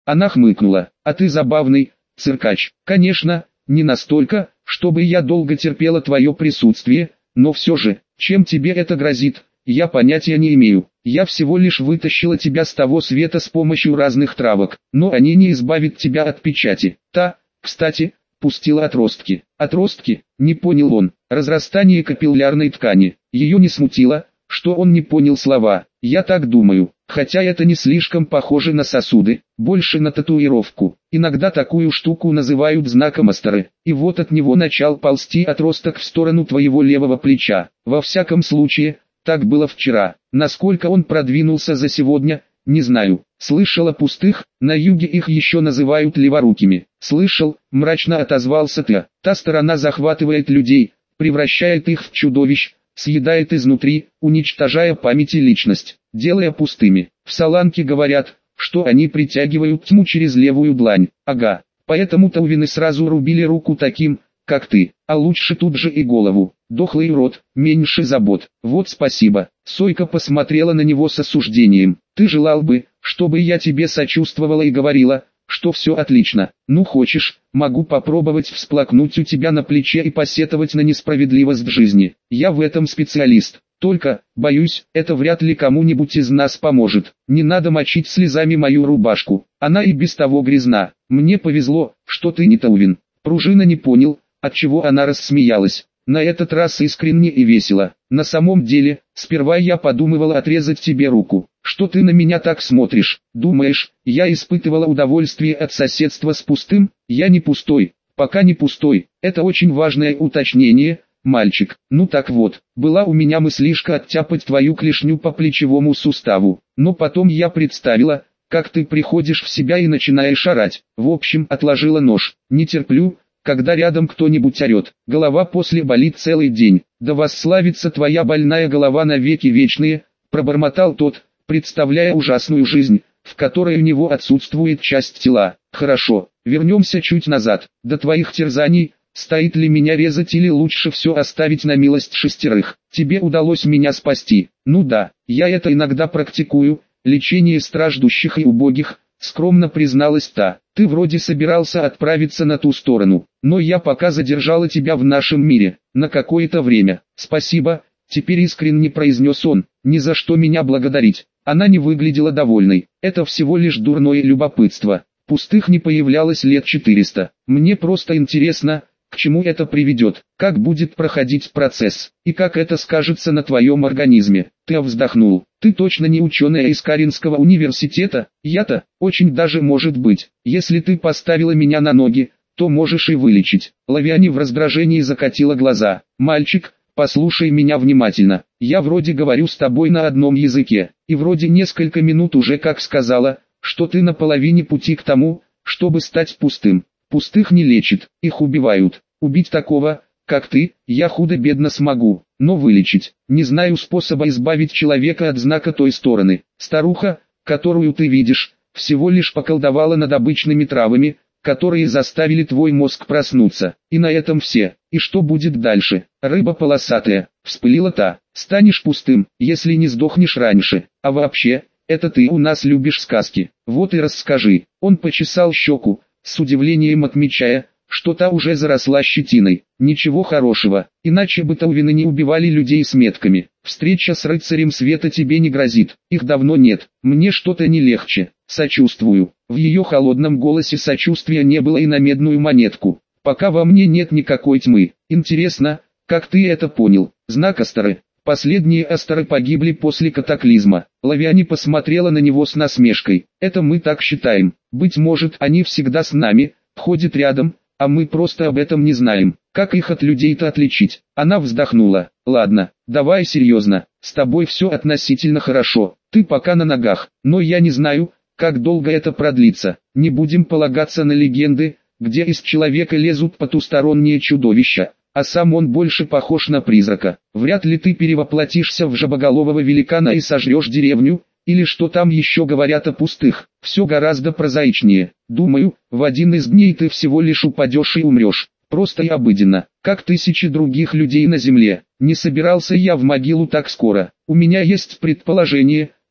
Она хмыкнула. А ты забавный, циркач. Конечно, не настолько, чтобы я долго терпела твое присутствие, но все же, чем тебе это грозит, я понятия не имею. Я всего лишь вытащила тебя с того света с помощью разных травок, но они не избавят тебя от печати. Та, кстати, пустила отростки. Отростки? Не понял он. Разрастание капиллярной ткани. Ее не смутило, что он не понял слова. Я так думаю, хотя это не слишком похоже на сосуды, больше на татуировку. Иногда такую штуку называют знаком Астары. И вот от него начал ползти отросток в сторону твоего левого плеча. Во всяком случае, так было вчера. Насколько он продвинулся за сегодня, не знаю. Слышал о пустых, на юге их еще называют леворукими. Слышал, мрачно отозвался ты. Та сторона захватывает людей, превращает их в чудовищ, съедает изнутри, уничтожая память и личность, делая пустыми. В Саланке говорят, что они притягивают тьму через левую длань. Ага, поэтому таувины сразу рубили руку таким, как ты, а лучше тут же и голову. Дохлый рот, меньше забот. Вот спасибо. Сойка посмотрела на него с осуждением. Ты желал бы, чтобы я тебе сочувствовала и говорила, что все отлично. Ну хочешь, могу попробовать всплакнуть у тебя на плече и посетовать на несправедливость в жизни. Я в этом специалист. Только, боюсь, это вряд ли кому-нибудь из нас поможет. Не надо мочить слезами мою рубашку. Она и без того грязна. Мне повезло, что ты не таувин. Пружина не понял, отчего она рассмеялась. На этот раз искренне и весело. На самом деле, сперва я подумывала отрезать тебе руку. Что ты на меня так смотришь? Думаешь, я испытывала удовольствие от соседства с пустым? Я не пустой, пока не пустой. Это очень важное уточнение, мальчик. Ну так вот, была у меня мыслишка оттяпать твою клешню по плечевому суставу. Но потом я представила, как ты приходишь в себя и начинаешь орать. В общем, отложила нож. Не терплю, когда рядом кто-нибудь орет. Голова после болит целый день. Да восславится твоя больная голова навеки вечные, пробормотал тот, представляя ужасную жизнь, в которой у него отсутствует часть тела. Хорошо, вернемся чуть назад. До твоих терзаний, стоит ли меня резать или лучше все оставить на милость шестерых. Тебе удалось меня спасти. Ну да, я это иногда практикую, лечение страждущих и убогих, скромно призналась та. Ты вроде собирался отправиться на ту сторону, но я пока задержала тебя в нашем мире, на какое-то время. Спасибо, теперь искренне произнес он, ни за что меня благодарить. Она не выглядела довольной, это всего лишь дурное любопытство. Пустых не появлялось лет 400. Мне просто интересно, к чему это приведет, как будет проходить процесс, и как это скажется на твоем организме. Ты вздохнул. Ты точно не ученая из Каринского университета? Я-то, очень даже может быть. Если ты поставила меня на ноги, то можешь и вылечить. Лавиане в раздражении закатила глаза. Мальчик, послушай меня внимательно. Я вроде говорю с тобой на одном языке, и вроде несколько минут уже как сказала, что ты на половине пути к тому, чтобы стать пустым. Пустых не лечат, их убивают. Убить такого, как ты, я худо-бедно смогу, но вылечить, не знаю способа избавить человека от знака той стороны. Старуха, которую ты видишь, всего лишь поколдовала над обычными травами, которые заставили твой мозг проснуться. И на этом все. И что будет дальше? Рыба полосатая, вспылила та. Станешь пустым, если не сдохнешь раньше. А вообще, это ты у нас любишь сказки. Вот и расскажи. Он почесал щеку, с удивлением отмечая, что та уже заросла щетиной. Ничего хорошего, иначе бы таувины не убивали людей с метками. Встреча с рыцарем света тебе не грозит, их давно нет. Мне что-то не легче, сочувствую. В ее холодном голосе сочувствия не было и на медную монетку. Пока во мне нет никакой тьмы. Интересно, как ты это понял? Знак Астары. Последние Астары погибли после катаклизма. Лавиане посмотрела на него с насмешкой. Это мы так считаем. Быть может, они всегда с нами, ходят рядом, а мы просто об этом не знаем. Как их от людей-то отличить? Она вздохнула. Ладно, давай серьезно. С тобой все относительно хорошо. Ты пока на ногах. Но я не знаю, как долго это продлится. Не будем полагаться на легенды, где из человека лезут потусторонние чудовища, а сам он больше похож на призрака. Вряд ли ты перевоплотишься в жабоголового великана и сожрешь деревню, или что там еще говорят о пустых. Все гораздо прозаичнее. Думаю, в один из дней ты всего лишь упадешь и умрешь. Просто и обыденно, как тысячи других людей на земле. Не собирался я в могилу так скоро. У меня есть предположение,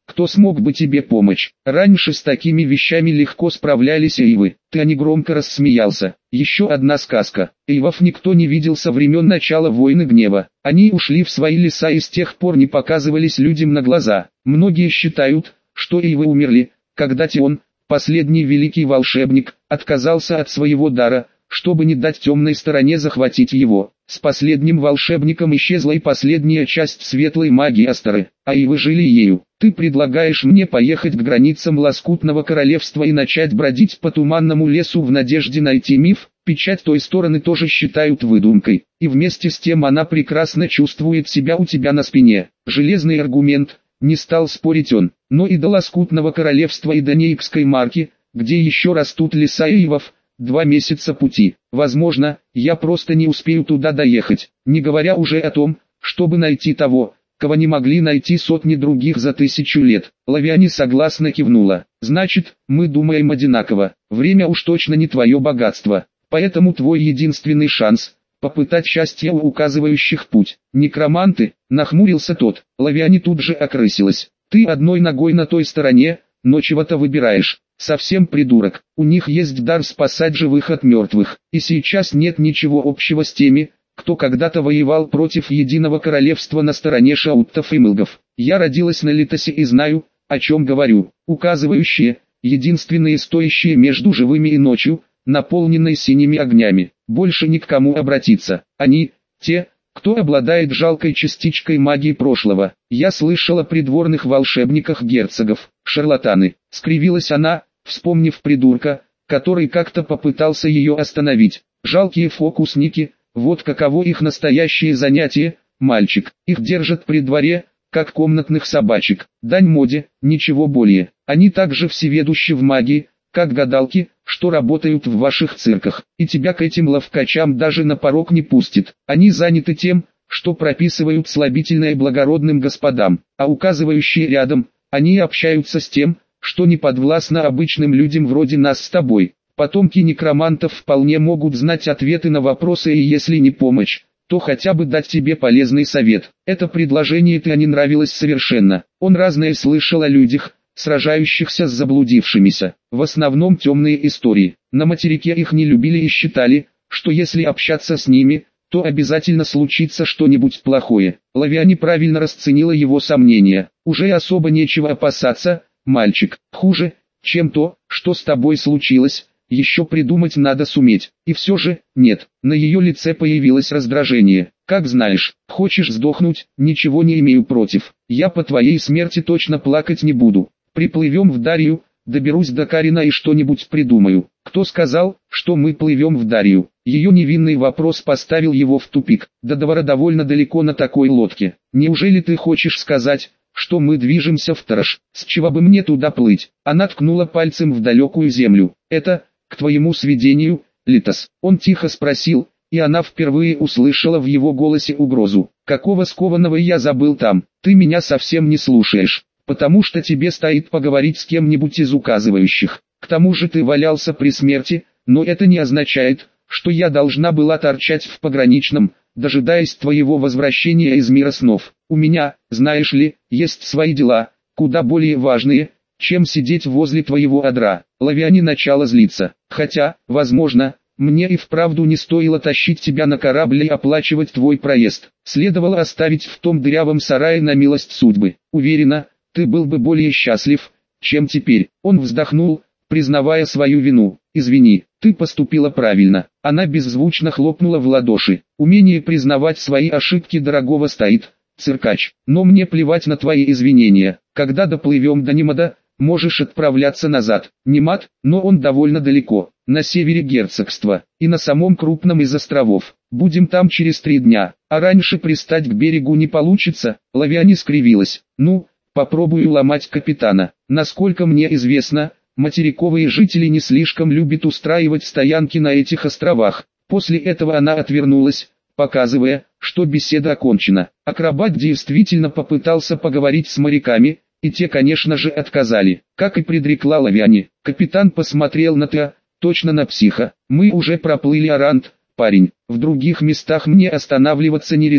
кто смог бы тебе помочь? Раньше с такими вещами легко справлялись эйвы. Ты негромко рассмеялся. Еще одна сказка. Эйвов никто не видел со времен начала войны гнева. Они ушли в свои леса и с тех пор не показывались людям на глаза. Многие считают, что эйвы умерли, когда Тион, последний великий волшебник, отказался от своего дара, чтобы не дать темной стороне захватить его. С последним волшебником исчезла и последняя часть светлой магии Астары, а и вы жили ею. Ты предлагаешь мне поехать к границам Лоскутного Королевства и начать бродить по туманному лесу в надежде найти миф? Печать той стороны тоже считают выдумкой, и вместе с тем она прекрасно чувствует себя у тебя на спине. Железный аргумент, не стал спорить он, но и до Лоскутного Королевства и до Нейкской марки, где еще растут леса эйвов, 2 месяца пути. Возможно, я просто не успею туда доехать, не говоря уже о том, чтобы найти того, кого не могли найти сотни других за 1000 лет. Лавиани согласно кивнула. Значит, мы думаем одинаково. Время уж точно не твое богатство, поэтому твой единственный шанс — попытать счастье у указывающих путь. Некроманты, нахмурился тот. Лавиани тут же окрысилась. Ты одной ногой на той стороне, но чего-то выбираешь. Совсем придурок. У них есть дар спасать живых от мертвых, и сейчас нет ничего общего с теми, кто когда-то воевал против Единого Королевства на стороне шауттов и мылгов. Я родилась на Литосе и знаю, о чем говорю. Указывающие, единственные стоящие между живыми и ночью, наполненной синими огнями. Больше ни к кому обратиться. Они, те, кто обладает жалкой частичкой магии прошлого. Я слышала о придворных волшебниках-герцогов, шарлатаны. Скривилась она, вспомнив придурка, который как-то попытался ее остановить. Жалкие фокусники, вот каково их настоящее занятие, мальчик. Их держат при дворе, как комнатных собачек. Дань моде, ничего более. Они также всеведущи в магии, как гадалки, что работают в ваших цирках. И тебя к этим ловкачам даже на порог не пустит. Они заняты тем, что прописывают слабительное благородным господам, а указывающие рядом, они общаются с тем, что не подвластно обычным людям вроде нас с тобой. Потомки некромантов вполне могут знать ответы на вопросы, и если не помочь, то хотя бы дать тебе полезный совет. Это предложение-то не нравилось совершенно. Он разное слышал о людях, сражающихся с заблудившимися. В основном темные истории. На материке их не любили и считали, что если общаться с ними, то обязательно случится что-нибудь плохое. Лавиани правильно расценила его сомнения. Уже особо нечего опасаться, мальчик. Хуже, чем то, что с тобой случилось, еще придумать надо суметь. И все же, нет, на ее лице появилось раздражение. Как знаешь, хочешь сдохнуть, ничего не имею против. Я по твоей смерти точно плакать не буду. Приплывем в Дарью, доберусь до Карина и что-нибудь придумаю. Кто сказал, что мы плывем в Дарью? Ее невинный вопрос поставил его в тупик. До Довара довольно далеко на такой лодке. Неужели ты хочешь сказать, что мы движемся в Тараш? С чего бы мне туда плыть? Она ткнула пальцем в далекую землю. Это, к твоему сведению, Литос? Он тихо спросил, и она впервые услышала в его голосе угрозу. Какого скованного я забыл там? Ты меня совсем не слушаешь, потому что тебе стоит поговорить с кем-нибудь из указывающих. К тому же ты валялся при смерти, но это не означает, что я должна была торчать в пограничном, дожидаясь твоего возвращения из мира снов. У меня, знаешь ли, есть свои дела, куда более важные, чем сидеть возле твоего одра. Лавиани начала злиться. Хотя, возможно, мне и вправду не стоило тащить тебя на корабль и оплачивать твой проезд. Следовало оставить в том дырявом сарае на милость судьбы. Уверена, ты был бы более счастлив, чем теперь. Он вздохнул, признавая свою вину. Извини, ты поступила правильно. Она беззвучно хлопнула в ладоши. Умение признавать свои ошибки дорогого стоит, циркач. Но мне плевать на твои извинения. Когда доплывем до Немада, можешь отправляться назад. Немад, но он довольно далеко, на севере герцогства, и на самом крупном из островов. Будем там через 3 дня, а раньше пристать к берегу не получится. Лавиани скривилась. Ну, попробую ломать капитана. Насколько мне известно, материковые жители не слишком любят устраивать стоянки на этих островах. После этого она отвернулась, показывая, что беседа окончена. Акробат действительно попытался поговорить с моряками, и те, конечно же, отказали. Как и предрекла Лавиани, капитан посмотрел на Теа, точно на психа. Мы уже проплыли Арант, парень. В других местах мне останавливаться не резон.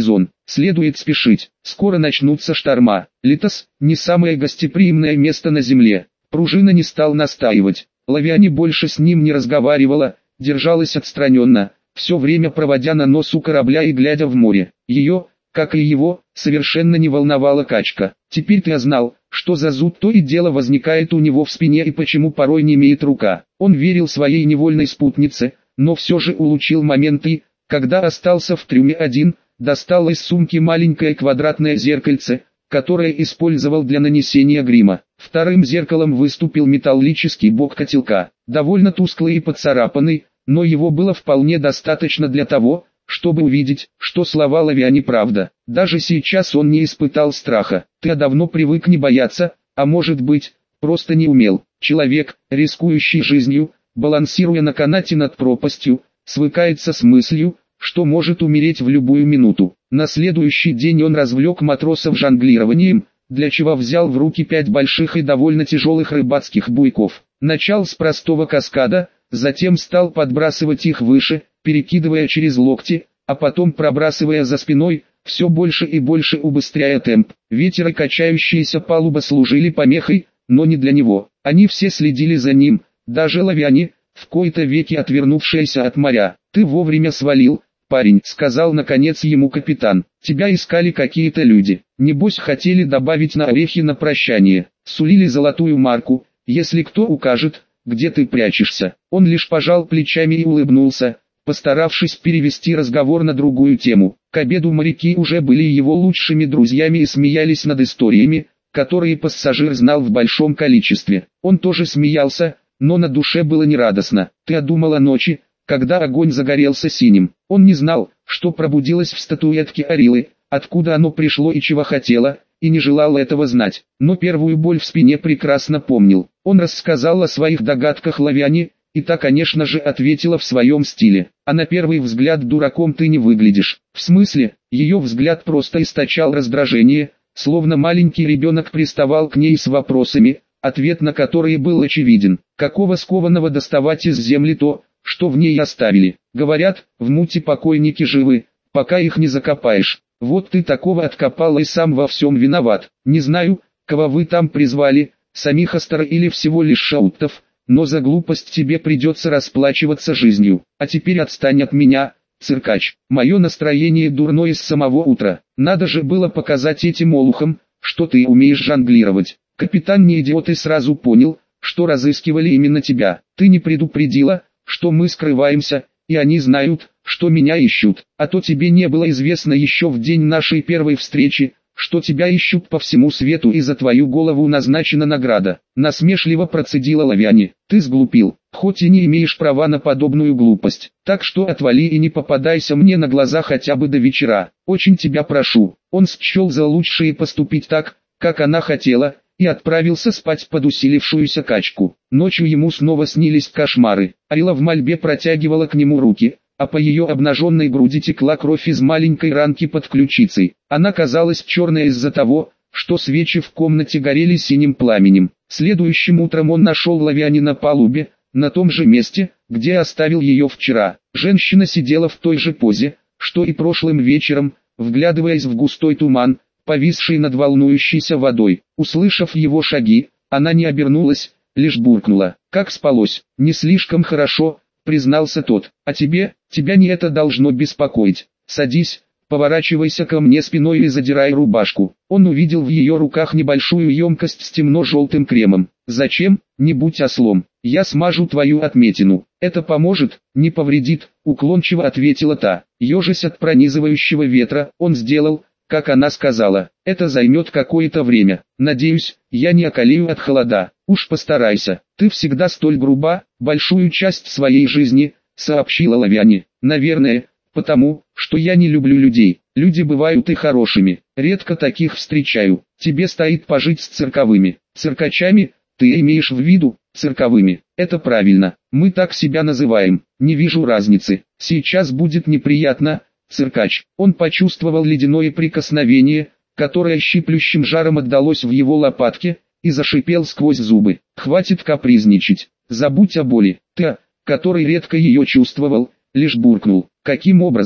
следует спешить. Скоро начнутся шторма. Литос – не самое гостеприимное место на земле. Пружина не стал настаивать. Лавиане больше с ним не разговаривала, держалась отстраненно, все время проводя на носу корабля и глядя в море. Ее, как и его, совершенно не волновала качка. Теперь ты знал, что за зуд то и дело возникает у него в спине и почему порой не имеет рука. Он верил своей невольной спутнице, но все же улучил момент и, когда остался в трюме один, достал из сумки маленькое квадратное зеркальце, которое использовал для нанесения грима. Вторым зеркалом выступил металлический бок котелка, довольно тусклый и поцарапанный, но его было вполне достаточно для того, чтобы увидеть, что слова Лавиане правда. Даже сейчас он не испытал страха. Ты давно привык не бояться, а может быть, просто не умел. Человек, рискующий жизнью, балансируя на канате над пропастью, свыкается с мыслью, что может умереть в любую минуту. На следующий день он развлек матросов жонглированием, для чего взял в руки 5 больших и довольно тяжелых рыбацких буйков. Начал с простого каскада, затем стал подбрасывать их выше, перекидывая через локти, а потом пробрасывая за спиной, все больше и больше убыстряя темп. Ветер и качающаяся палуба служили помехой, но не для него. Они все следили за ним, даже Лавиане, в кои-то веки отвернувшаяся от моря. «Ты вовремя свалил, парень», — сказал наконец ему капитан. «Тебя искали какие-то люди. Небось хотели добавить на орехи на прощание. Сулили золотую марку, если кто укажет, где ты прячешься». Он лишь пожал плечами и улыбнулся, постаравшись перевести разговор на другую тему. К обеду моряки уже были его лучшими друзьями и смеялись над историями, которые пассажир знал в большом количестве. Он тоже смеялся, но на душе было нерадостно. «Ты одумал о ночи, когда огонь загорелся синим». Он не знал, что пробудилось в статуэтке Арилы, откуда оно пришло и чего хотело, и не желал этого знать. Но первую боль в спине прекрасно помнил. Он рассказал о своих догадках Лавиане, и та, конечно же, ответила в своем стиле. «А на первый взгляд дураком ты не выглядишь». В смысле, ее взгляд просто источал раздражение, словно маленький ребенок приставал к ней с вопросами, ответ на которые был очевиден. Какого скованного доставать из земли то, что в ней оставили? Говорят, в муте покойники живы, пока их не закопаешь. Вот ты такого откопал и сам во всем виноват. Не знаю, кого вы там призвали, самих Астора или всего лишь шауттов, но за глупость тебе придется расплачиваться жизнью. А теперь отстань от меня, циркач. Мое настроение дурное с самого утра. Надо же было показать этим олухам, что ты умеешь жонглировать. Капитан не идиот и сразу понял, что разыскивали именно тебя. Ты не предупредила, что мы скрываемся, и они знают, что меня ищут. А то тебе не было известно еще в день нашей первой встречи, что тебя ищут по всему свету и за твою голову назначена награда. Насмешливо процедила Лавиане. Ты сглупил, хоть и не имеешь права на подобную глупость. Так что отвали и не попадайся мне на глаза хотя бы до вечера. Очень тебя прошу. Он счел за лучшее поступить так, как она хотела, и отправился спать под усилившуюся качку. Ночью ему снова снились кошмары. Арила в мольбе протягивала к нему руки, а по ее обнаженной груди текла кровь из маленькой ранки под ключицей. Она казалась черной из-за того, что свечи в комнате горели синим пламенем. Следующим утром он нашел Лавиане на палубе, на том же месте, где оставил ее вчера. Женщина сидела в той же позе, что и прошлым вечером, вглядываясь в густой туман, повисший над волнующейся водой. Услышав его шаги, она не обернулась, лишь буркнула. «Как спалось?» «Не слишком хорошо», признался тот. «А тебе, тебя не это должно беспокоить. Садись, поворачивайся ко мне спиной и задирай рубашку». Он увидел в ее руках небольшую емкость с темно-желтым кремом. «Зачем? Не будь ослом. Я смажу твою отметину. Это поможет, не повредит», уклончиво ответила та. Ежась от пронизывающего ветра, он сделал, как она сказала. «Это займет какое-то время. Надеюсь, я не околею от холода. Уж постарайся. Ты всегда столь груба, большую часть своей жизни», сообщила Лавиане. «Наверное, потому, что я не люблю людей. Люди бывают и хорошими. Редко таких встречаю. Тебе стоит пожить с цирковыми. Циркачами, ты имеешь в виду, цирковыми. Это правильно. Мы так себя называем. Не вижу разницы. Сейчас будет неприятно, циркач». Он почувствовал ледяное прикосновение, которое щиплющим жаром отдалось в его лопатке, и зашипел сквозь зубы. «Хватит капризничать. Забудь о боли». Ты, который редко ее чувствовал, лишь буркнул. «Каким образом?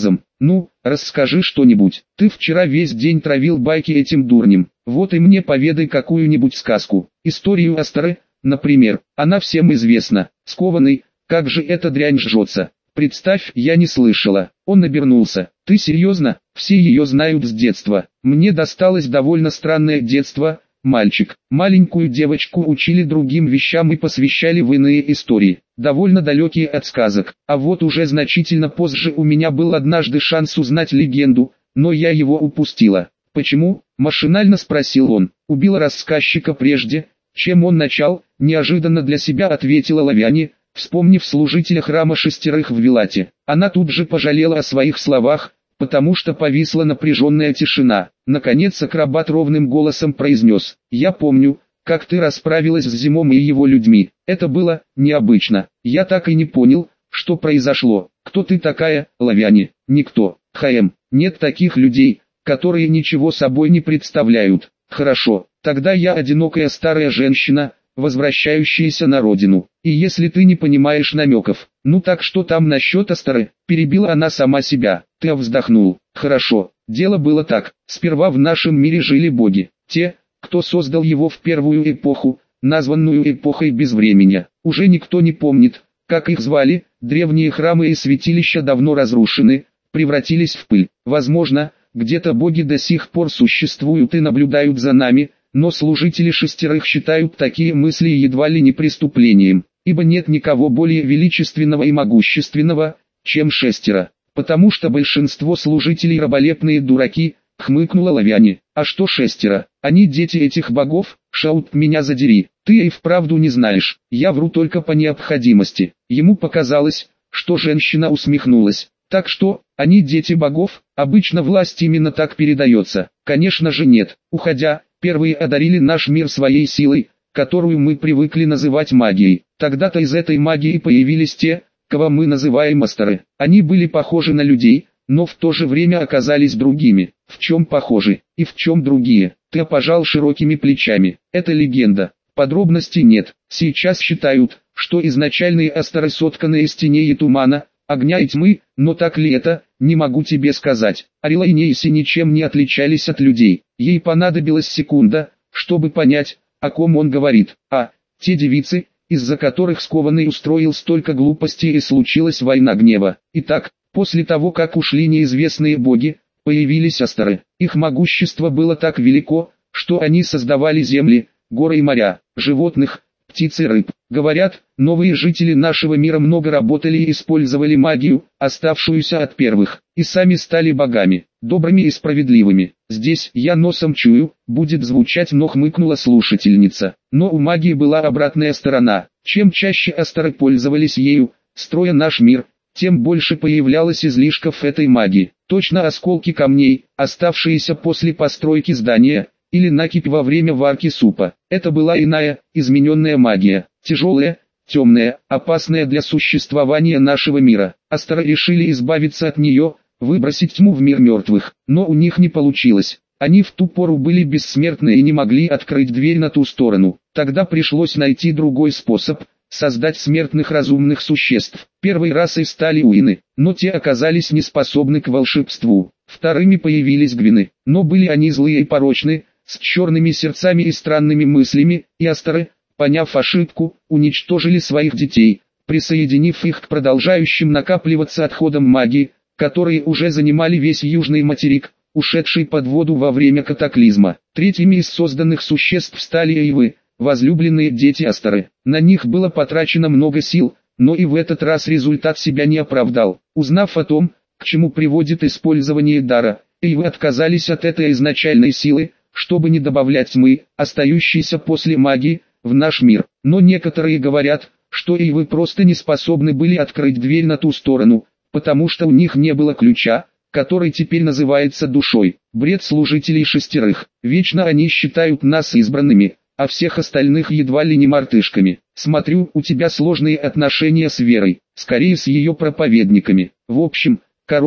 Ну, расскажи что-нибудь. Ты вчера весь день травил байки этим дурнем. Вот и мне поведай какую-нибудь сказку. Историю Астары, например. Она всем известна. Скованный, как же эта дрянь жжется. Представь, я не слышала. Он обернулся. Ты серьезно? Все ее знают с детства. Мне досталось довольно странное детство. Мальчик, маленькую девочку учили другим вещам и посвящали в иные истории, довольно далекие от сказок. А вот уже значительно позже у меня был однажды шанс узнать легенду, но я его упустила. Почему? Машинально спросил он. Убила рассказчика прежде, чем он начал, неожиданно для себя ответила Лавяне, вспомнив служителя храма шестерых в Вилате. Она тут же пожалела о своих словах, потому что повисла напряженная тишина. Наконец акробат ровным голосом произнес: «Я помню, как ты расправилась с Зимом и его людьми. Это было необычно. Я так и не понял, что произошло. Кто ты такая, Лавяне?» «Никто. ХМ. Нет таких людей, которые ничего собой не представляют». «Хорошо, тогда я одинокая старая женщина, возвращающаяся на родину. И если ты не понимаешь намеков, ну так что там насчет Астары?» Перебила она сама себя. Ты вздохнул. «Хорошо, дело было так. Сперва в нашем мире жили боги, те, кто создал его в первую эпоху, названную эпохой безвременья. Уже никто не помнит, как их звали, древние храмы и святилища давно разрушены, превратились в пыль. Возможно, где-то боги до сих пор существуют и наблюдают за нами, но служители шестерых считают такие мысли едва ли не преступлением, ибо нет никого более величественного и могущественного, чем шестеро. Потому что большинство служителей раболепные дураки, хмыкнула Лавяне. А что шестеро? Они дети этих богов? Шаут, меня задери. Ты и вправду не знаешь. Я вру только по необходимости. Ему показалось, что женщина усмехнулась. Так что, они дети богов? Обычно власть именно так передается. Конечно же нет. Уходя, первые одарили наш мир своей силой, которую мы привыкли называть магией. Тогда-то из этой магии появились те, кого мы называем Астары. Они были похожи на людей, но в то же время оказались другими. В чем похожи и в чем другие? Ты пожал широкими плечами. Это легенда. Подробностей нет. Сейчас считают, что изначальные Астары сотканы из теней и тумана, огня и тьмы, но так ли это, не могу тебе сказать. Арила и Нейси ничем не отличались от людей. Ей понадобилась секунда, чтобы понять, о ком он говорит. А, те девицы, из-за которых Скованный устроил столько глупостей и случилась война гнева. Итак, после того как ушли неизвестные боги, появились Астары. Их могущество было так велико, что они создавали земли, горы и моря, животных, птиц и рыб. Говорят, новые жители нашего мира много работали и использовали магию, оставшуюся от первых, и сами стали богами, добрыми и справедливыми. Здесь, я носом чую, будет звучать, но хмыкнула слушательница. Но у магии была обратная сторона. Чем чаще Астары пользовались ею, строя наш мир, тем больше появлялось излишков этой магии. Точно осколки камней, оставшиеся после постройки здания, или накипь во время варки супа. Это была иная, измененная магия, тяжелая, темная, опасная для существования нашего мира. Астары решили избавиться от нее, выбросить тьму в мир мертвых, но у них не получилось. Они в ту пору были бессмертны и не могли открыть дверь на ту сторону. Тогда пришлось найти другой способ – создать смертных разумных существ. Первой расой стали уины, но те оказались неспособны к волшебству. Вторыми появились гвины, но были они злые и порочны, с черными сердцами и странными мыслями, и Астары, поняв ошибку, уничтожили своих детей, присоединив их к продолжающим накапливаться отходам магии, которые уже занимали весь южный материк, ушедший под воду во время катаклизма. Третьими из созданных существ стали Эйвы, возлюбленные дети Астары. На них было потрачено много сил, но и в этот раз результат себя не оправдал. Узнав о том, к чему приводит использование дара, Эйвы отказались от этой изначальной силы, чтобы не добавлять тьмы, остающейся после магии, в наш мир. Но некоторые говорят, что Эйвы просто не способны были открыть дверь на ту сторону, потому что у них не было ключа, который теперь называется душой. Бред служителей шестерых. Вечно они считают нас избранными, а всех остальных едва ли не мартышками. Смотрю, у тебя сложные отношения с верой, скорее с ее проповедниками. В общем,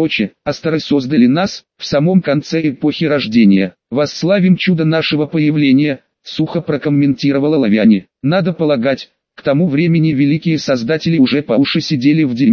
Астары создали нас, в самом конце эпохи рождения. Восславим чудо нашего появления, сухо прокомментировала Лавяне. Надо полагать, к тому времени великие создатели уже по уши сидели в дерьме.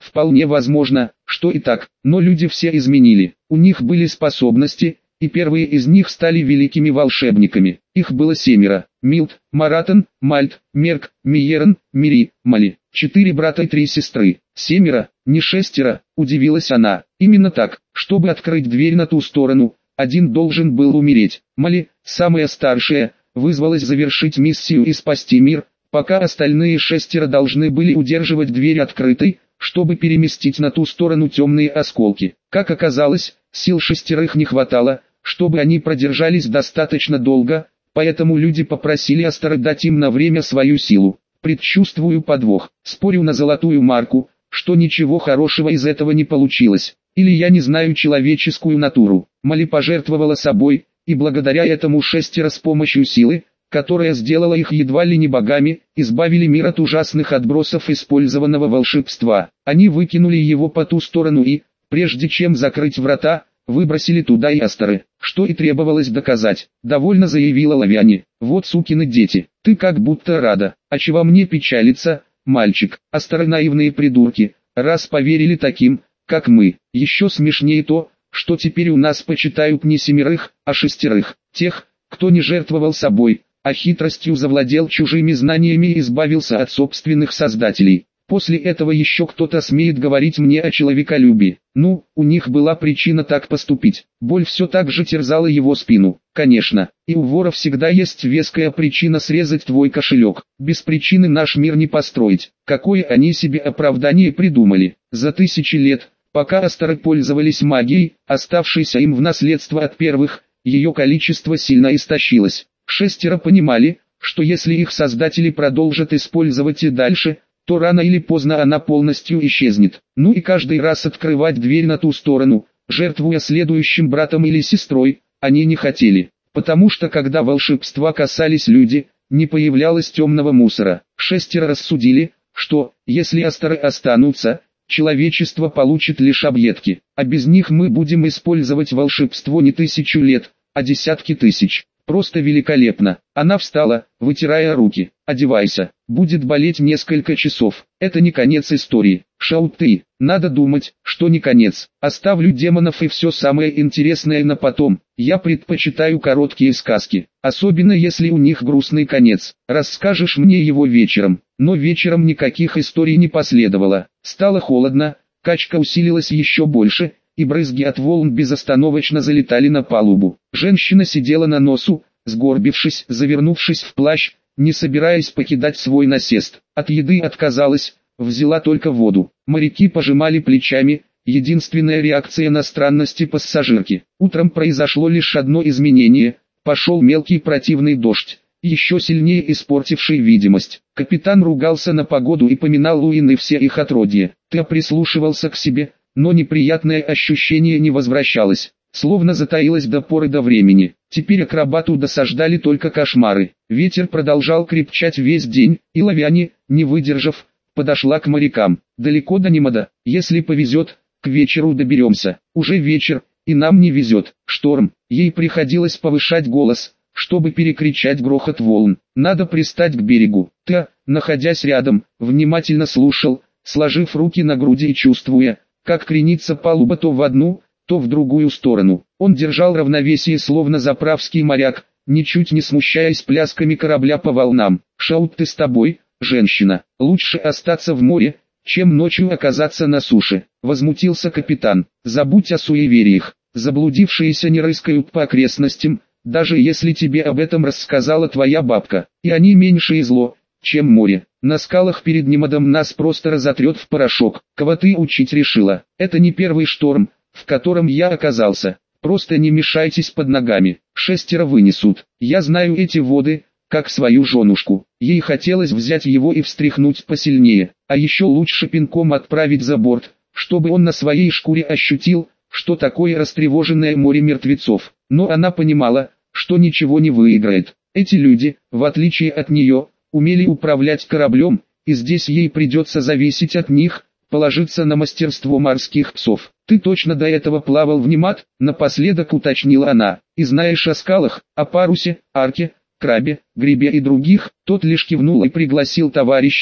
Вполне возможно, что и так, но люди все изменили. У них были способности, и первые из них стали великими волшебниками. Их было 7: Милт, Маратон, Мальт, Мерк, Миерон, Мири, Мали. 4 брата и 3 сестры. 7, не 6, удивилась она. Именно так, чтобы открыть дверь на ту сторону, один должен был умереть. Мали, самая старшая, вызвалась завершить миссию и спасти мир, пока остальные 6 должны были удерживать дверь открытой, чтобы переместить на ту сторону темные осколки. Как оказалось, сил 6 не хватало, чтобы они продержались достаточно долго, поэтому люди попросили Астора дать им на время свою силу. Предчувствую подвох, спорю на золотую марку, что ничего хорошего из этого не получилось. Или я не знаю человеческую натуру. Мали пожертвовала собой, и благодаря этому 6 с помощью силы, которая сделала их едва ли не богами, избавили мир от ужасных отбросов использованного волшебства. Они выкинули его по ту сторону и, прежде чем закрыть врата, выбросили туда и Асторы, что и требовалось доказать. Довольно заявила Лавиане. Вот сукины дети, ты как будто рада, а чего мне печалиться, мальчик? Асторы наивные придурки, раз поверили таким, как мы. Еще смешнее то, что теперь у нас почитают не 7, а 6, тех, кто не жертвовал собой, а хитростью завладел чужими знаниями и избавился от собственных создателей. После этого еще кто-то смеет говорить мне о человеколюбии. Ну, у них была причина так поступить. Боль все так же терзала его спину. Конечно, и у вора всегда есть веская причина срезать твой кошелек. Без причины наш мир не построить. Какое они себе оправдание придумали. За 1000 лет, пока Асторы пользовались магией, оставшейся им в наследство от первых, ее количество сильно истощилось. 6 понимали, что если их создатели продолжат использовать и дальше, то рано или поздно она полностью исчезнет. Ну и каждый раз открывать дверь на ту сторону, жертвуя следующим братом или сестрой, они не хотели. Потому что когда волшебства касались люди, не появлялось темного мусора. 6 рассудили, что, если Асторы останутся, человечество получит лишь объедки, а без них мы будем использовать волшебство не 1000 лет, а десятки тысяч. Просто великолепно. Она встала, вытирая руки. Одевайся, будет болеть несколько часов. Это не конец истории. Шаут-ты, надо думать, что не конец. Оставлю демонов и все самое интересное на потом. Я предпочитаю короткие сказки, особенно если у них грустный конец. Расскажешь мне его вечером. Но вечером никаких историй не последовало. Стало холодно, качка усилилась еще больше, и брызги от волн безостановочно залетали на палубу. Женщина сидела на носу, сгорбившись, завернувшись в плащ, не собираясь покидать свой насест. От еды отказалась, взяла только воду. Моряки пожимали плечами, единственная реакция на странности пассажирки. Утром произошло лишь одно изменение, пошел мелкий противный дождь, еще сильнее испортивший видимость. Капитан ругался на погоду и поминал Луин и все их отродье. Ты прислушивался к себе, но неприятное ощущение не возвращалось, словно затаилось до поры до времени. Теперь акробату досаждали только кошмары. Ветер продолжал крепчать весь день, и Лавиане, не выдержав, подошла к морякам. Далеко до Немада, если повезет, к вечеру доберемся. Уже вечер, и нам не везет. Шторм. Ей приходилось повышать голос, чтобы перекричать грохот волн. Надо пристать к берегу. Та, находясь рядом, внимательно слушал, сложив руки на груди и чувствуя, как кренится палуба то в одну, то в другую сторону. Он держал равновесие словно заправский моряк, ничуть не смущаясь плясками корабля по волнам. «Шаут, ты с тобой, женщина, лучше остаться в море, чем ночью оказаться на суше», — возмутился капитан. «Забудь о суевериях, заблудившиеся не рыскают по окрестностям, даже если тебе об этом рассказала твоя бабка, и они меньшее зло, чем море. На скалах перед Немадом нас просто разотрет в порошок. Кого ты учить решила? Это не первый шторм, в котором я оказался. Просто не мешайтесь под ногами. 6 вынесут. Я знаю эти воды, как свою женушку». Ей хотелось взять его и встряхнуть посильнее, а еще лучше пинком отправить за борт, чтобы он на своей шкуре ощутил, что такое растревоженное море мертвецов. Но она понимала, что ничего не выиграет. Эти люди, в отличие от нее, умели управлять кораблем, и здесь ей придется зависеть от них, положиться на мастерство морских псов. «Ты точно до этого плавал в Немад?» — напоследок уточнила она. «И знаешь о скалах, о парусе, арке, крабе, грибе и других?» Тот лишь кивнул и пригласил товарища,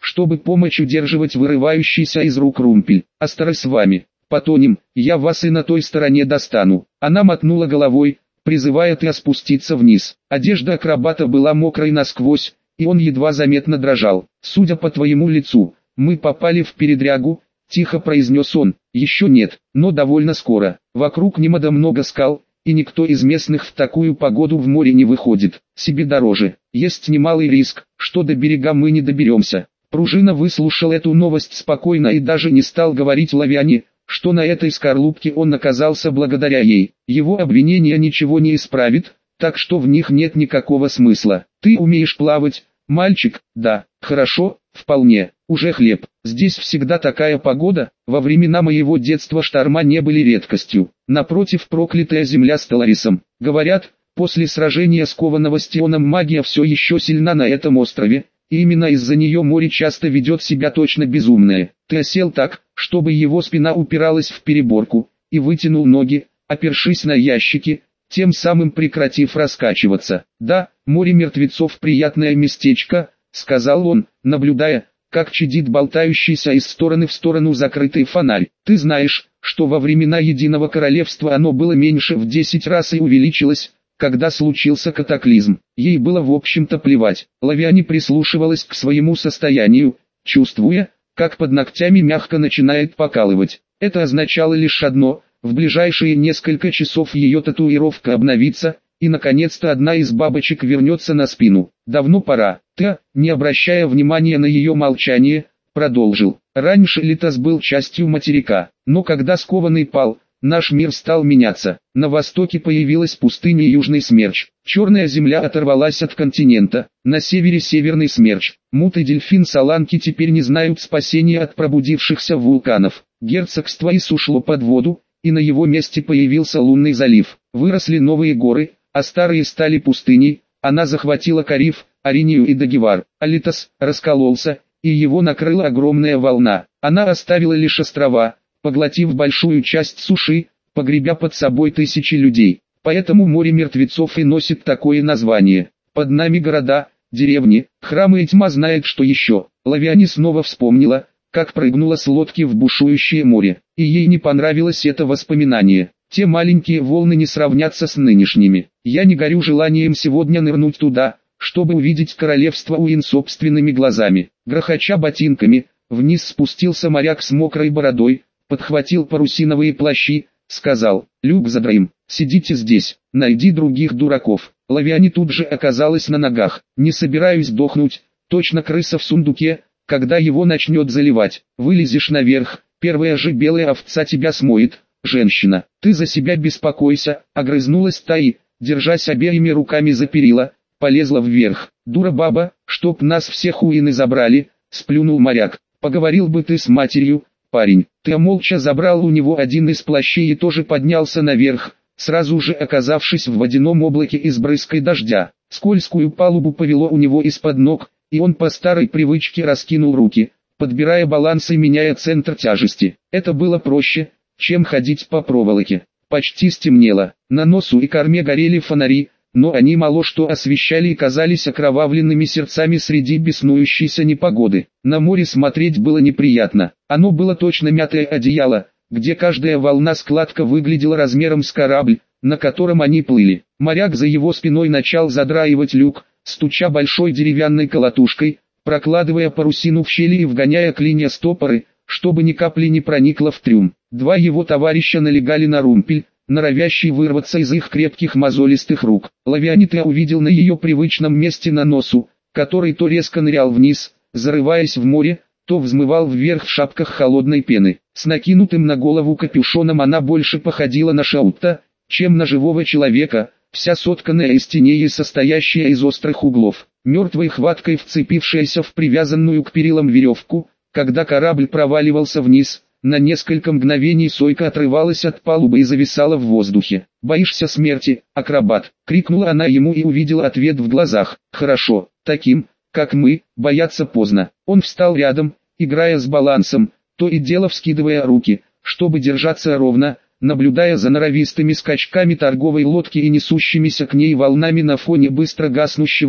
чтобы помочь удерживать вырывающийся из рук румпель. «Осторожь с вами, потонем, я вас и на той стороне достану». Она мотнула головой, призывая Теа спуститься вниз. Одежда акробата была мокрой насквозь, и он едва заметно дрожал. «Судя по твоему лицу, мы попали в передрягу», — тихо произнес он. «Еще нет, но довольно скоро. Вокруг Немада много скал, и никто из местных в такую погоду в море не выходит. Себе дороже. Есть немалый риск, что до берега мы не доберемся». Пружина выслушал эту новость спокойно и даже не стал говорить Лавиане, что на этой скорлупке он оказался благодаря ей. Его обвинение ничего не исправит, так что в них нет никакого смысла. «Ты умеешь плавать, мальчик?» «Да, хорошо, вполне, уже хлеб. Здесь всегда такая погода, во времена моего детства шторма не были редкостью. Напротив, проклятая земля с Теларисом. Говорят, после сражения с Кованого Стионом магия все еще сильна на этом острове, и именно из-за нее море часто ведет себя точно безумное». Ты осел так, чтобы его спина упиралась в переборку, и вытянул ноги, опершись на ящики, тем самым прекратив раскачиваться. «Да, море мертвецов приятное местечко», — сказал он, наблюдая, как чадит болтающийся из стороны в сторону закрытый фонарь. «Ты знаешь, что во времена Единого Королевства оно было меньше в 10 раз и увеличилось, когда случился катаклизм». Ей было в общем-то плевать. Лавиане прислушивалась к своему состоянию, чувствуя, как под ногтями мягко начинает покалывать. Это означало лишь одно: в ближайшие несколько часов ее татуировка обновится, и наконец-то одна из бабочек вернется на спину. «Давно пора». Теа, не обращая внимания на ее молчание, продолжил. «Раньше Литос был частью материка, но когда скованный пал, наш мир стал меняться. На востоке появилась пустыня Южный Смерч. Черная земля оторвалась от континента. На севере Северный Смерч. Мут и дельфин Саланки теперь не знают спасения от пробудившихся вулканов. Герцогство Ис ушло под воду, и на его месте появился лунный залив. Выросли новые горы, а старые стали пустыней. Она захватила Кариф, Аринию и Дагевар. Алитос раскололся, и его накрыла огромная волна. Она оставила лишь острова, поглотив большую часть суши, погребя под собой тысячи людей. Поэтому море мертвецов и носит такое название. Под нами города, деревни, храмы и тьма знает что еще. Лавиане снова вспомнила, как прыгнула с лодки в бушующее море, и ей не понравилось это воспоминание. Те маленькие волны не сравнятся с нынешними. Я не горю желанием сегодня нырнуть туда, чтобы увидеть королевство Уин собственными глазами. Грохоча ботинками, вниз спустился моряк с мокрой бородой, подхватил парусиновые плащи, сказал: «Люк Задраим, сидите здесь, найди других дураков». Лавиане тут же оказалась на ногах. «Не собираюсь дохнуть, точно крыса в сундуке, когда его начнет заливать. Вылезешь наверх, первая же белая овца тебя смоет. Женщина, ты за себя беспокойся», — огрызнулась Таи, держась обеими руками за перила, полезла вверх. «Дура баба, чтоб нас всех Уины забрали», — сплюнул моряк. «Поговорил бы ты с матерью, парень». Ты молча забрал у него один из плащей и тоже поднялся наверх, сразу же оказавшись в водяном облаке из брызг дождя. Скользкую палубу повело у него из-под ног, и он по старой привычке раскинул руки, подбирая баланс и меняя центр тяжести. Это было проще, чем ходить по проволоке. Почти стемнело, на носу и корме горели фонари, но они мало что освещали и казались окровавленными сердцами среди беснующейся непогоды. На море смотреть было неприятно. Оно было точно мятое одеяло, где каждая волна-складка выглядела размером с корабль, на котором они плыли. Моряк за его спиной начал задраивать люк, стуча большой деревянной колотушкой, прокладывая парусину в щели и вгоняя клинья стопоры, чтобы ни капли не проникло в трюм. Два его товарища налегали на румпель, норовящий вырваться из их крепких мозолистых рук. Лавиане увидел на ее привычном месте на носу, который то резко нырял вниз, зарываясь в море, то взмывал вверх в шапках холодной пены. С накинутым на голову капюшоном она больше походила на Шаутта, чем на живого человека, вся сотканная из теней и состоящая из острых углов. Мертвой хваткой вцепившаяся в привязанную к перилам веревку, когда корабль проваливался вниз, на несколько мгновений Сойка отрывалась от палубы и зависала в воздухе. «Боишься смерти, акробат?» — крикнула она ему и увидела ответ в глазах. «Хорошо, таким, как мы, бояться поздно». Он встал рядом, играя с балансом, то и дело вскидывая руки, чтобы держаться ровно, наблюдая за норовистыми скачками торговой лодки и несущимися к ней волнами на фоне быстро гаснущего,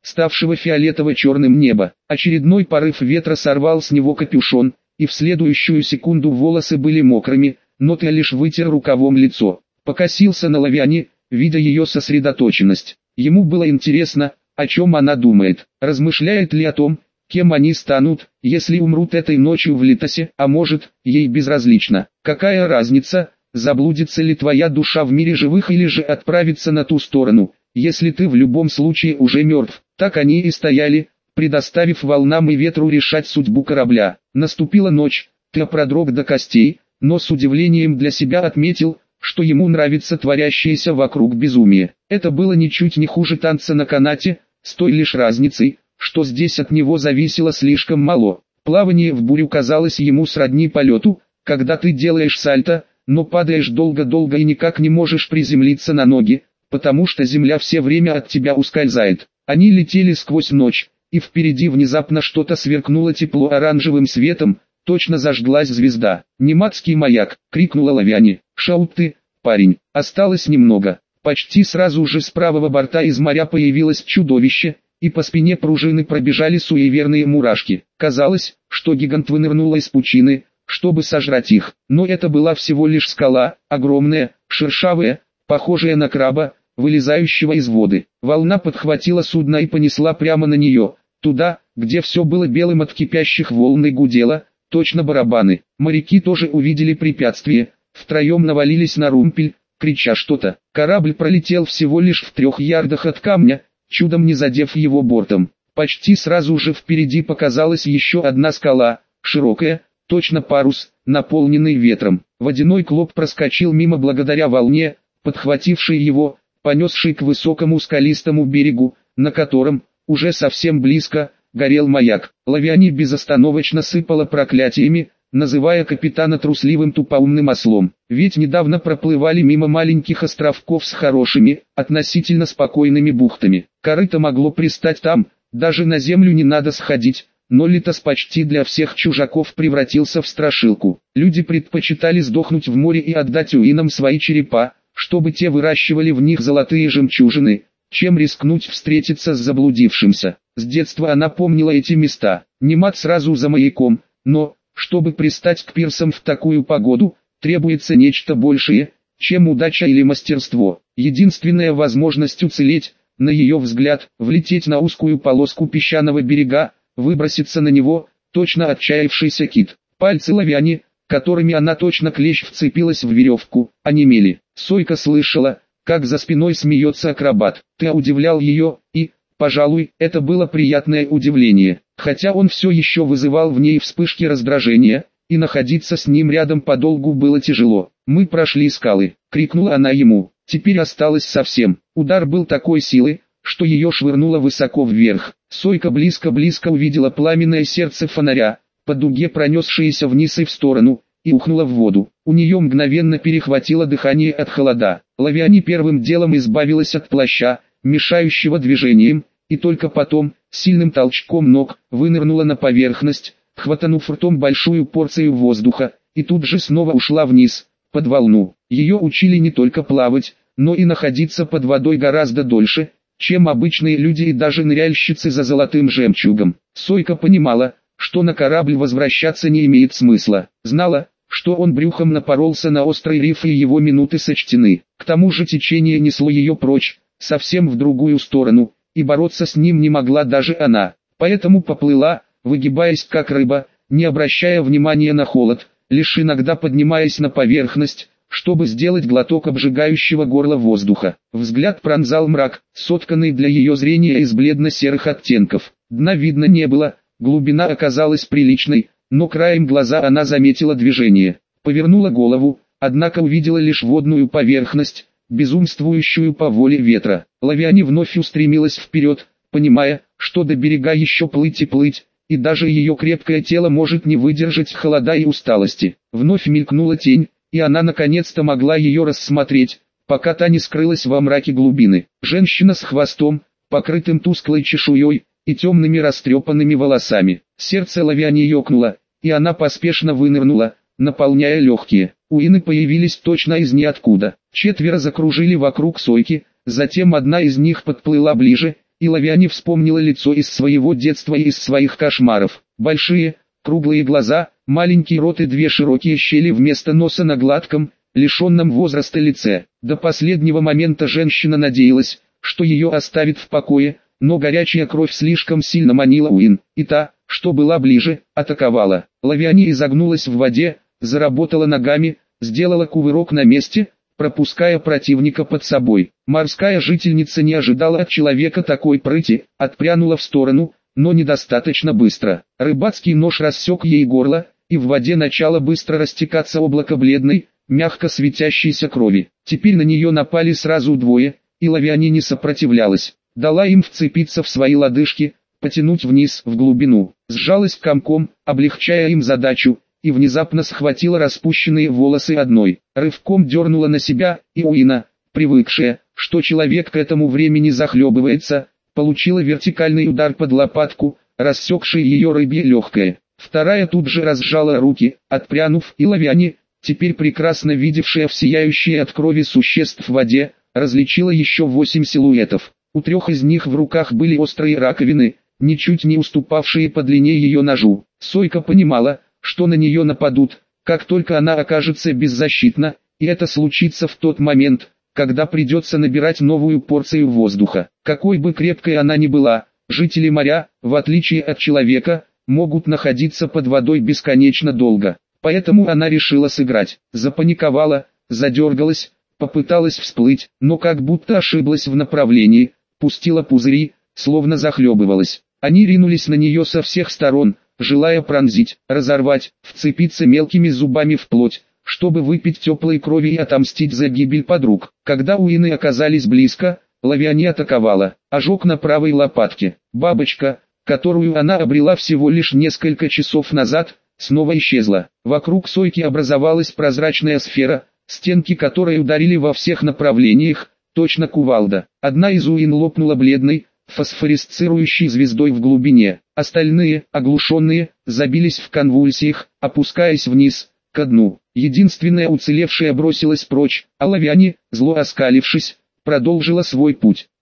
ставшего фиолетово-черным неба. Очередной порыв ветра сорвал с него капюшон, и в следующую секунду волосы были мокрыми, но Тео лишь вытер рукавом лицо. Покосился на Лавиане, видя ее сосредоточенность. Ему было интересно, о чем она думает. Размышляет ли о том, кем они станут, если умрут этой ночью в Литосе, а может, ей безразлично. Какая разница, заблудится ли твоя душа в мире живых или же отправится на ту сторону, если ты в любом случае уже мертв. Так они и стояли, предоставив волнам и ветру решать судьбу корабля. Наступила ночь, Тео продрог до костей, но с удивлением для себя отметил, что ему нравится творящееся вокруг безумие. Это было ничуть не хуже танца на канате, с той лишь разницей, что здесь от него зависело слишком мало. Плавание в бурю казалось ему сродни полету, когда ты делаешь сальто, но падаешь долго-долго и никак не можешь приземлиться на ноги, потому что земля все время от тебя ускользает. Они летели сквозь ночь, и впереди внезапно что-то сверкнуло тепло-оранжевым светом, точно зажглась звезда. «Немадский маяк!» — крикнула Лавиане. «Шаут ты, парень!» Осталось немного. Почти сразу же с правого борта из моря появилось чудовище, и по спине пружины пробежали суеверные мурашки. Казалось, что гигант вынырнул из пучины, чтобы сожрать их. Но это была всего лишь скала, огромная, шершавая, похожая на краба, вылезающего из воды. Волна подхватила судно и понесла прямо на нее, туда, где все было белым от кипящих волн и гудело, точно барабаны. Моряки тоже увидели препятствие, втроем навалились на румпель, крича что-то. Корабль пролетел всего лишь в 3 ярдах от камня, чудом не задев его бортом. Почти сразу же впереди показалась еще одна скала, широкая, точно парус, наполненный ветром. Водяной клоп проскочил мимо благодаря волне, подхватившей его, понесшей к высокому скалистому берегу, на котором, уже совсем близко, горел маяк. Лавиане безостановочно сыпала проклятиями, называя капитана трусливым тупоумным ослом. Ведь недавно проплывали мимо маленьких островков с хорошими, относительно спокойными бухтами. Корыто могло пристать там, даже на землю не надо сходить, но Литос почти для всех чужаков превратился в страшилку. Люди предпочитали сдохнуть в море и отдать уинам свои черепа, чтобы те выращивали в них золотые жемчужины, чем рискнуть встретиться с заблудившимся. С детства она помнила эти места. Немад сразу за маяком, но, чтобы пристать к пирсам в такую погоду, требуется нечто большее, чем удача или мастерство. Единственная возможность уцелеть, на ее взгляд, влететь на узкую полоску песчаного берега, выброситься на него, точно отчаявшийся кит. Пальцы Лавиане, которыми она точно клещ вцепилась в веревку, онемели. Сойка слышала, как за спиной смеется акробат. Тео удивлял ее, и, пожалуй, это было приятное удивление, хотя он все еще вызывал в ней вспышки раздражения, и находиться с ним рядом подолгу было тяжело. «Мы прошли скалы», — крикнула она ему, — «теперь осталось совсем». Удар был такой силы, что ее швырнуло высоко вверх. Сойка близко-близко увидела пламенное сердце фонаря, по дуге пронесшееся вниз и в сторону, и ухнула в воду. У нее мгновенно перехватило дыхание от холода. Лавиане первым делом избавилась от плаща, мешающего движениям, и только потом, сильным толчком ног, вынырнула на поверхность, хватанув ртом большую порцию воздуха, и тут же снова ушла вниз, под волну. Ее учили не только плавать, но и находиться под водой гораздо дольше, чем обычные люди и даже ныряльщицы за золотым жемчугом. Сойка понимала, что на корабль возвращаться не имеет смысла. Знала, что он брюхом напоролся на острый риф и его минуты сочтены. К тому же течение несло ее прочь, совсем в другую сторону, и бороться с ним не могла даже она. Поэтому поплыла, выгибаясь как рыба, не обращая внимания на холод, лишь иногда поднимаясь на поверхность, чтобы сделать глоток обжигающего горла воздуха. Взгляд пронзал мрак, сотканный для ее зрения из бледно-серых оттенков. Дна видно не было, глубина оказалась приличной, но краем глаза она заметила движение. Повернула голову, однако увидела лишь водную поверхность, безумствующую по воле ветра. Лавиане вновь устремилась вперед, понимая, что до берега еще плыть и плыть, и даже ее крепкое тело может не выдержать холода и усталости. Вновь мелькнула тень, и она наконец-то могла ее рассмотреть, пока та не скрылась во мраке глубины. Женщина с хвостом, покрытым тусклой чешуей, и темными растрепанными волосами. Сердце Лавиане ёкнуло, и она поспешно вынырнула, наполняя легкие. Уины появились точно из ниоткуда. 4 закружили вокруг Сойки, затем одна из них подплыла ближе, и Лавиане вспомнила лицо из своего детства и из своих кошмаров. Большие, круглые глаза, маленький рот и две широкие щели вместо носа на гладком, лишенном возраста лице. До последнего момента женщина надеялась, что ее оставит в покое, но горячая кровь слишком сильно манила Уин, и та, что была ближе, атаковала. Лавиане изогнулась в воде, заработала ногами, сделала кувырок на месте, пропуская противника под собой. Морская жительница не ожидала от человека такой прыти, отпрянула в сторону, но недостаточно быстро. Рыбацкий нож рассек ей горло, и в воде начало быстро растекаться облако бледной, мягко светящейся крови. Теперь на нее напали сразу двое, и Лавиане не сопротивлялась. Дала им вцепиться в свои лодыжки, потянуть вниз, в глубину. Сжалась комком, облегчая им задачу, и внезапно схватила распущенные волосы одной. Рывком дернула на себя, и Уина, привыкшая, что человек к этому времени захлебывается, получила вертикальный удар под лопатку, рассекший ее рыбье легкое. Вторая тут же разжала руки, отпрянув, и Лавиане, теперь прекрасно видевшая в сияющие от крови существ в воде, различила еще 8 силуэтов. У 3 из них в руках были острые раковины, ничуть не уступавшие по длине ее ножу. Сойка понимала, что на нее нападут, как только она окажется беззащитна, и это случится в тот момент, когда придется набирать новую порцию воздуха. Какой бы крепкой она ни была, жители моря, в отличие от человека, могут находиться под водой бесконечно долго. Поэтому она решила сыграть. Запаниковала, задергалась, попыталась всплыть, но как будто ошиблась в направлении, пустила пузыри, словно захлебывалась. Они ринулись на нее со всех сторон, желая пронзить, разорвать, вцепиться мелкими зубами в плоть, чтобы выпить теплой крови и отомстить за гибель подруг. Когда Уины оказались близко, Лавиане атаковала. Ожог на правой лопатке. Бабочка, которую она обрела всего лишь несколько часов назад, снова исчезла. Вокруг Сойки образовалась прозрачная сфера, стенки которой ударили во всех направлениях, точно кувалда. Одна из Уин лопнула бледной, фосфорисцирующей звездой в глубине. Остальные, оглушенные, забились в конвульсиях, опускаясь вниз, ко дну. Единственная уцелевшая бросилась прочь, а Лавиане, зло оскалившись, продолжила свой путь.